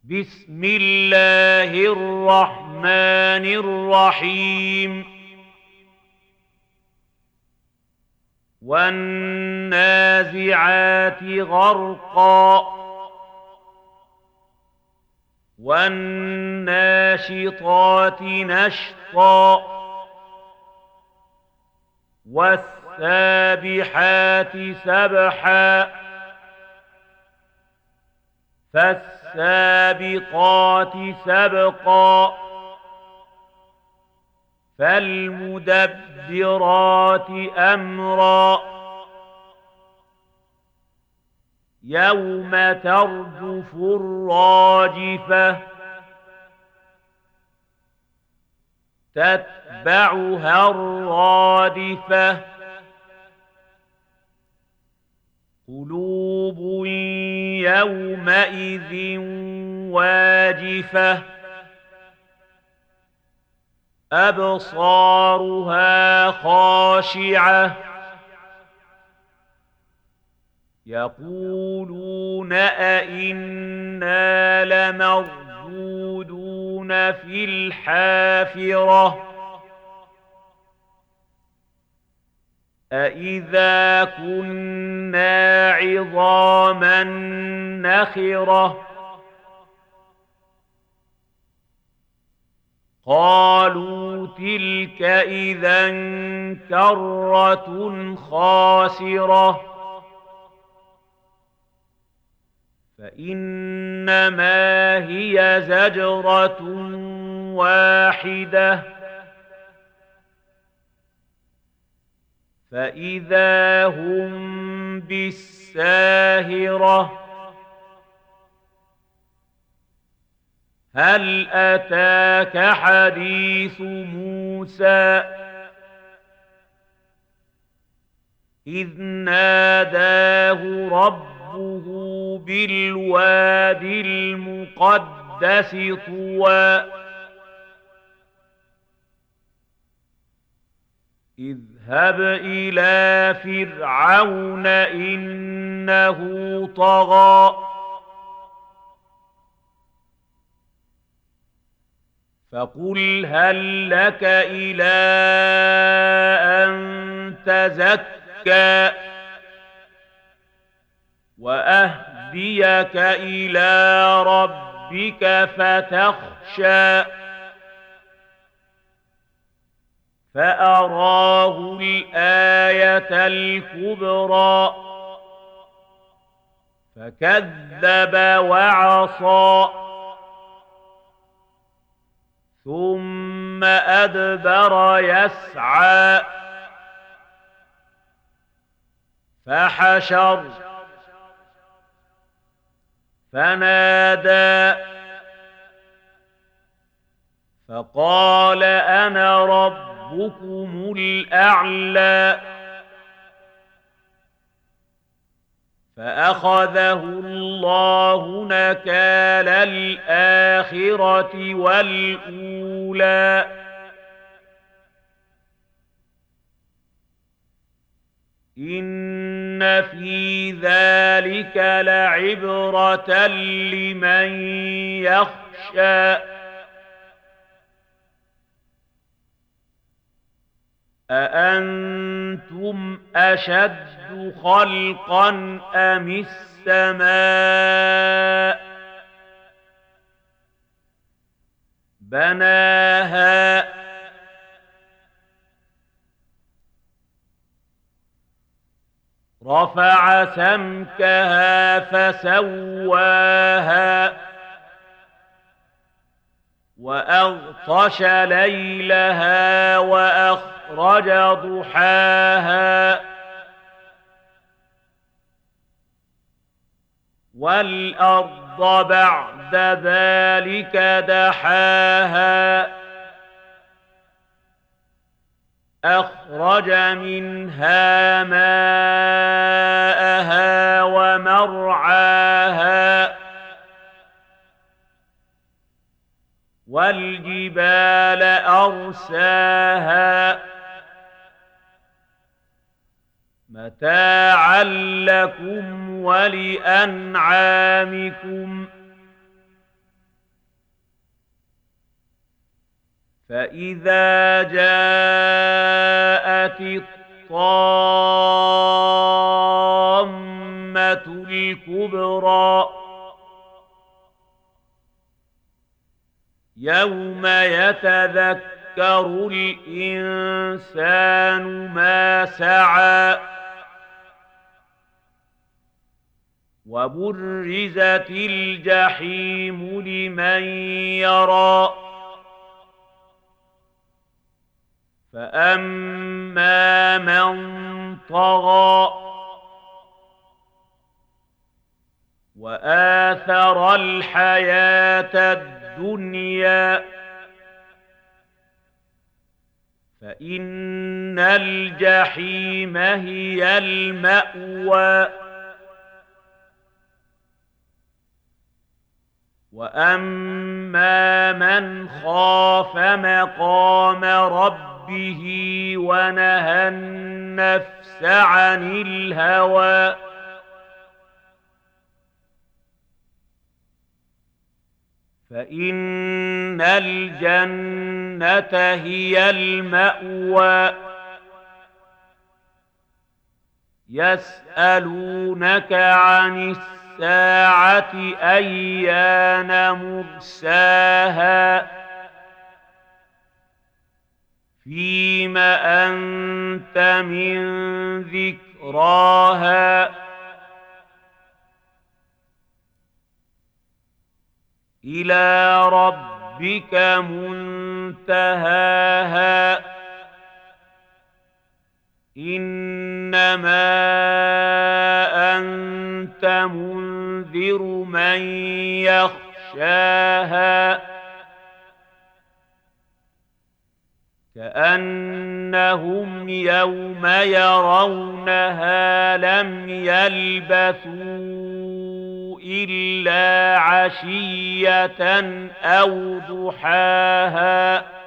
بسم الله الرحمن الرحيم والنازعات غرقا والناشطات نشطا والسابحات سبحا فالسابقات سبقا فالمدبرات أمرا يوم ترجف الراجفة تتبعها الرادفة قلوب يومئذ واجفة أبصارها خاشعة يقولون أئنا لمردودون في الحافرة أئذا كنا عظاما نخرة قالوا تلك إذا كرة خاسرة فإنما هي زجرة واحدة فإذا هم بالساهرة هل أتاك حديث موسى إذ ناداه ربه بالواد المقدس طوى اذهب إلى فرعون إنه طغى فقل هل لك إلى أن تزكى وأهديك إلى ربك فتخشى فأراه الآية الكبرى فكذب وعصى ثم أدبر يسعى فحشر فنادى فقال أنا ربكم الأعلى فأخذه الله نكال الآخرة والأولى إن في ذلك لعبرة لمن يخشى أأنتم أشد خلقا أم السماء بناها رفع سمكها فسواها وأغطش ليلها وأخرج ضحاها والأرض بعد ذلك دحاها أخرج منها ماءها ومرعاها والجبال أرساها متاعا لكم ولأنعامكم فإذا جاءت الطامة الكبرى يوم يتذكر الإنسان ما سعى وبرزت الجحيم لمن يرى فأما من طغى وآثر الحياة الدنيا فإن الجحيم هي المأوى وأما من خاف مقام ربه ونهى النفس عن الهوى فإن الجنة هي المأوى يسألونك عن الساعة أيان مرساها فيم أنت من ذكراها إلى ربك منتهاها إنما أنت منذر من يخشاها كأنهم يوم يرونها لم يلبثوا إلا عشية أو ضحاها